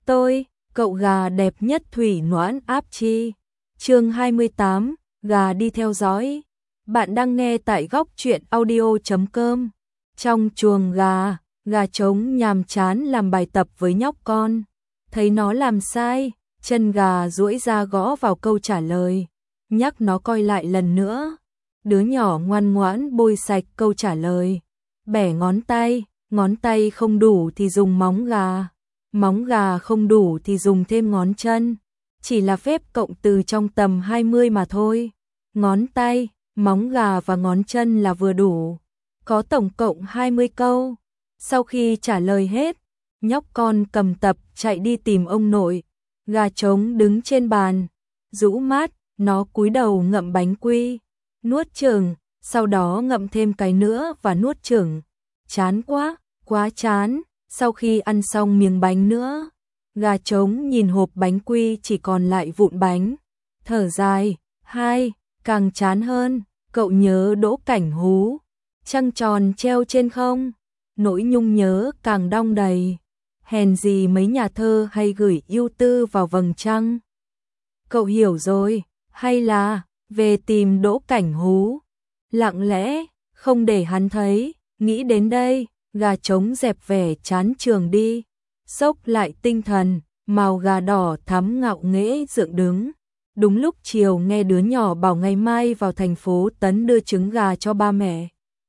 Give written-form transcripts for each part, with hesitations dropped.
Tôi, cậu gà đẹp nhất thủy noãn áp chi. Chương 28, gà đi theo dõi. Bạn đang nghe tại góc truyện audio.com. Trong chuồng gà trống nhàm chán làm bài tập với nhóc con. Thấy nó làm sai, chân gà duỗi ra gõ vào câu trả lời, nhắc nó coi lại lần nữa. Đứa nhỏ ngoan ngoãn bôi sạch câu trả lời. Bẻ ngón tay không đủ thì dùng móng gà không đủ thì dùng thêm ngón chân. Chỉ là phép cộng từ trong tầm 20 mà thôi. Ngón tay, móng gà và ngón chân là vừa đủ. Có tổng cộng 20 câu. Sau khi trả lời hết, nhóc con cầm tập chạy đi tìm ông nội. Gà trống đứng trên bàn, rũ mắt, nó cúi đầu ngậm bánh quy, nuốt chừng, sau đó ngậm thêm cái nữa và nuốt chừng. Chán quá chán. Sau khi ăn xong miếng bánh nữa, gà trống nhìn hộp bánh quy chỉ còn lại vụn bánh, thở dài. Càng chán hơn, cậu nhớ Đỗ Cảnh Hú, trăng tròn treo trên không, nỗi nhung nhớ càng đong đầy. Hèn gì mấy nhà thơ hay gửi ưu tư vào vầng trăng. Cậu hiểu rồi, hay là về tìm Đỗ Cảnh Hú, lặng lẽ, không để hắn thấy. Nghĩ đến đây, gà trống dẹp vẻ chán trường đi, xốc lại tinh thần, màu gà đỏ thắm ngạo nghễ dựng đứng. Đúng lúc chiều nghe đứa nhỏ bảo ngày mai vào thành phố Tấn đưa trứng gà cho ba mẹ.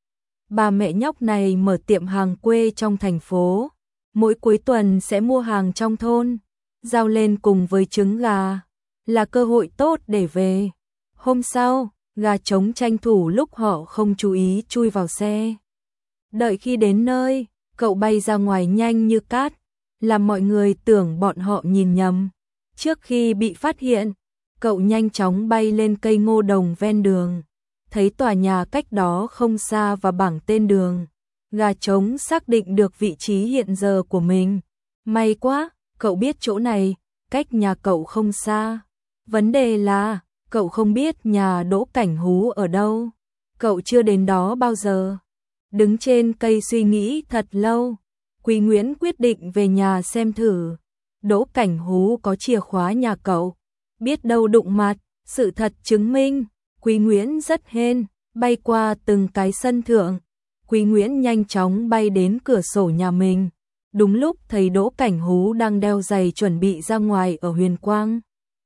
Ba mẹ nhóc này mở tiệm hàng quê trong thành phố, mỗi cuối tuần sẽ mua hàng trong thôn, giao lên cùng với trứng gà, là cơ hội tốt để về. Hôm sau, gà trống tranh thủ lúc họ không chú ý chui vào xe. Đợi khi đến nơi, cậu bay ra ngoài nhanh như cát, làm mọi người tưởng bọn họ nhìn nhầm. Trước khi bị phát hiện, cậu nhanh chóng bay lên cây ngô đồng ven đường, thấy tòa nhà cách đó không xa và bảng tên đường. Gà trống xác định được vị trí hiện giờ của mình. May quá, cậu biết chỗ này, cách nhà cậu không xa. Vấn đề là, cậu không biết nhà Đỗ Cảnh Hú ở đâu. Cậu chưa đến đó bao giờ. Đứng trên cây suy nghĩ thật lâu, Quý Nguyễn quyết định về nhà xem thử. Đỗ Cảnh Hú có chìa khóa nhà cậu, biết đâu đụng mặt. Sự thật chứng minh, Quý Nguyễn rất hên, bay qua từng cái sân thượng. Quý Nguyễn nhanh chóng bay đến cửa sổ nhà mình, đúng lúc thấy Đỗ Cảnh Hú đang đeo giày chuẩn bị ra ngoài ở Huyền Quang.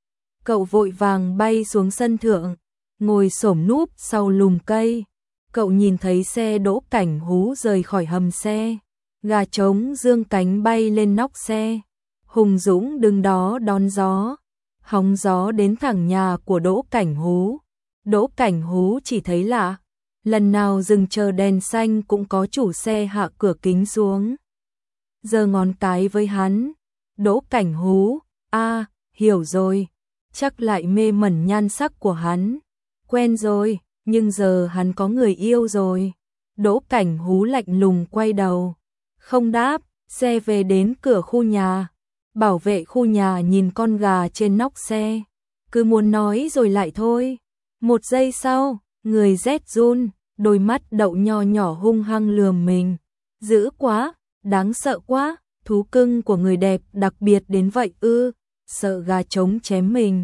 Cậu vội vàng bay xuống sân thượng, ngồi xổm núp sau lùm cây. Cậu nhìn thấy xe Đỗ Cảnh Hú rời khỏi hầm xe, gà trống dương cánh bay lên nóc xe, hùng dũng đứng đó đón gió, hóng gió đến thẳng nhà của Đỗ Cảnh Hú. Đỗ Cảnh Hú chỉ thấy lạ, lần nào dừng chờ đèn xanh cũng có chủ xe hạ cửa kính xuống, giơ ngón cái với hắn. Đỗ Cảnh Hú, hiểu rồi, chắc lại mê mẩn nhan sắc của hắn, quen rồi. Nhưng giờ hắn có người yêu rồi. Đỗ Cảnh Hú lạnh lùng quay đầu, không đáp. Xe về đến cửa khu nhà, bảo vệ khu nhà nhìn con gà trên nóc xe, cứ muốn nói rồi lại thôi. Một giây sau, người rét run, đôi mắt đậu nho nhỏ hung hăng lườm mình. Dữ quá, đáng sợ quá, thú cưng của người đẹp đặc biệt đến vậy ư? Sợ gà trống chém mình.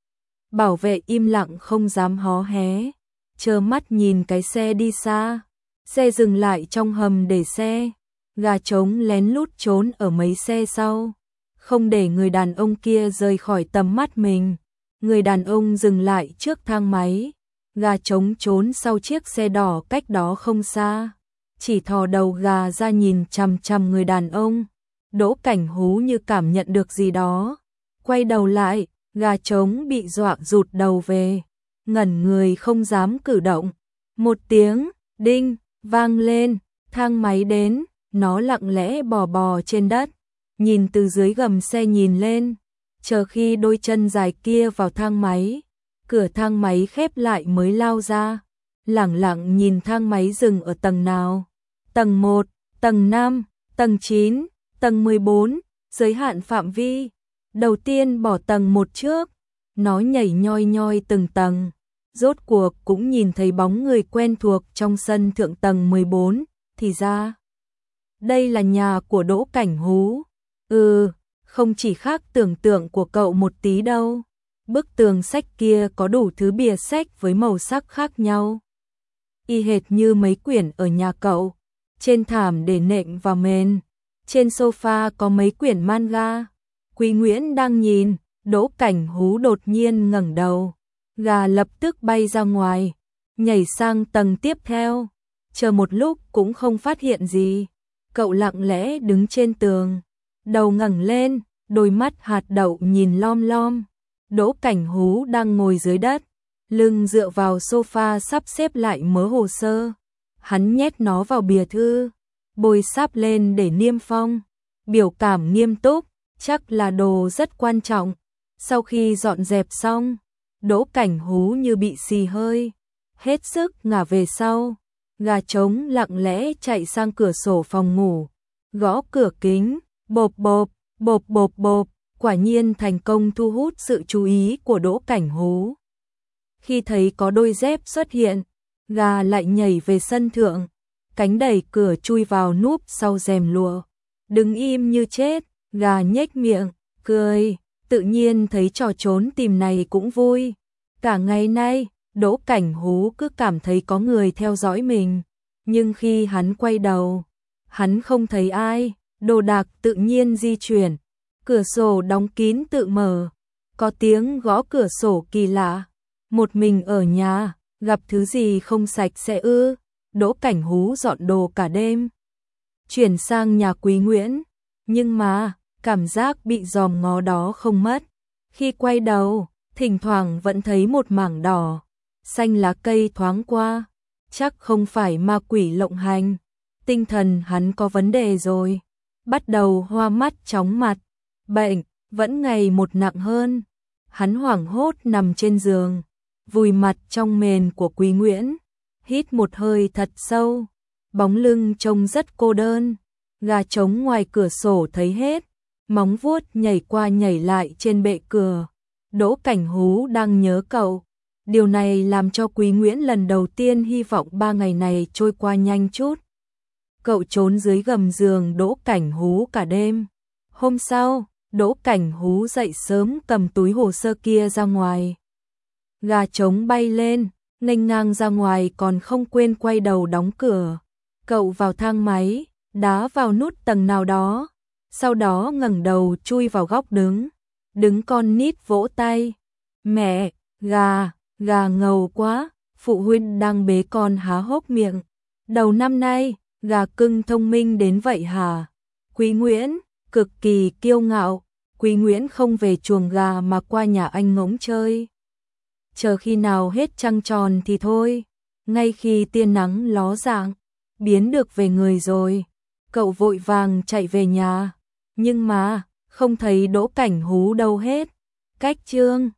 Bảo vệ im lặng không dám hó hé, trơ mắt nhìn cái xe đi xa. Xe dừng lại trong hầm để xe, gà trống lén lút trốn ở mấy xe sau, không để người đàn ông kia rời khỏi tầm mắt mình. Người đàn ông dừng lại trước thang máy, gà trống trốn sau chiếc xe đỏ cách đó không xa, chỉ thò đầu gà ra nhìn chằm chằm người đàn ông. Đỗ Cảnh Hú như cảm nhận được gì đó, quay đầu lại, gà trống bị dọa rụt đầu về, ngẩn người không dám cử động. Một tiếng đinh vang lên, thang máy đến, nó lặng lẽ bò trên đất, nhìn từ dưới gầm xe nhìn lên, chờ khi đôi chân dài kia vào thang máy, cửa thang máy khép lại mới lao ra, lẳng lặng nhìn thang máy dừng ở tầng nào. Tầng 1, tầng 5, tầng 9, tầng 14, giới hạn phạm vi. Đầu tiên bỏ tầng 1 trước, nó nhảy nhoi nhoi từng tầng, rốt cuộc cũng nhìn thấy bóng người quen thuộc trong sân thượng tầng 14, thì ra đây là nhà của Đỗ Cảnh Hú. không chỉ khác tưởng tượng của cậu một tí đâu. Bức tường sách kia có đủ thứ bìa sách với màu sắc khác nhau, y hệt như mấy quyển ở nhà cậu. Trên thảm để nệm vào mền, trên sofa có mấy quyển manga. Quý Nguyễn đang nhìn, Đỗ Cảnh Hú đột nhiên ngẩng đầu, gà lập tức bay ra ngoài, nhảy sang tầng tiếp theo. Chờ một lúc cũng không phát hiện gì, cậu lặng lẽ đứng trên tường, đầu ngẩng lên, đôi mắt hạt đậu nhìn lom lom. Đỗ Cảnh Hú đang ngồi dưới đất, lưng dựa vào sofa sắp xếp lại mớ hồ sơ. Hắn nhét nó vào bìa thư, bôi sáp lên để niêm phong, biểu cảm nghiêm túc, chắc là đồ rất quan trọng. Sau khi dọn dẹp xong, Đỗ Cảnh Hú như bị xì hơi, hết sức ngả về sau. Gà trống lặng lẽ chạy sang cửa sổ phòng ngủ, gõ cửa kính, bộp bộp, bộp bộp bộp, quả nhiên thành công thu hút sự chú ý của Đỗ Cảnh Hú. Khi thấy có đôi dép xuất hiện, gà lại nhảy về sân thượng, cánh đẩy cửa chui vào núp sau rèm lụa. Đứng im như chết, gà nhếch miệng, cười, tự nhiên thấy trò trốn tìm này cũng vui. Cả ngày nay, Đỗ Cảnh Hú cứ cảm thấy có người theo dõi mình, nhưng khi hắn quay đầu, hắn không thấy ai, đồ đạc tự nhiên di chuyển, cửa sổ đóng kín tự mở, có tiếng gõ cửa sổ kỳ lạ. Một mình ở nhà, gặp thứ gì không sạch sẽ ư? Đỗ Cảnh Hú dọn đồ cả đêm, chuyển sang nhà Quý Nguyễn, nhưng mà cảm giác bị dòm ngó đó không mất. Khi quay đầu, thỉnh thoảng vẫn thấy một mảng đỏ, xanh lá cây thoáng qua, chắc không phải ma quỷ lộng hành. Tinh thần hắn có vấn đề rồi, bắt đầu hoa mắt chóng mặt, bệnh vẫn ngày một nặng hơn. Hắn hoảng hốt nằm trên giường, vùi mặt trong mền của Quý Nguyễn, hít một hơi thật sâu, bóng lưng trông rất cô đơn. Gà trống ngoài cửa sổ thấy hết, móng vuốt nhảy qua nhảy lại trên bệ cửa. Đỗ Cảnh Hú đang nhớ cậu. Điều này làm cho Quý Nguyễn lần đầu tiên hy vọng 3 ngày này trôi qua nhanh chút. Cậu trốn dưới gầm giường Đỗ Cảnh Hú cả đêm. Hôm sau, Đỗ Cảnh Hú dậy sớm cầm túi hồ sơ kia ra ngoài. Gà trống bay lên, nghênh ngang ra ngoài còn không quên quay đầu đóng cửa. Cậu vào thang máy, đá vào nút tầng nào đó, sau đó ngẩng đầu chui vào góc đứng con nít vỗ tay. Mẹ, gà ngầu quá, phụ huynh đang bế con há hốc miệng. Đầu năm nay, gà cưng thông minh đến vậy hả? Quý Nguyễn, cực kỳ kiêu ngạo, Quý Nguyễn không về chuồng gà mà qua nhà anh ngỗng chơi. Chờ khi nào hết trăng tròn thì thôi, ngay khi tia nắng ló dạng, biến được về người rồi. Cậu vội vàng chạy về nhà, nhưng mà không thấy Đỗ Cảnh Hú đâu hết. Cách chương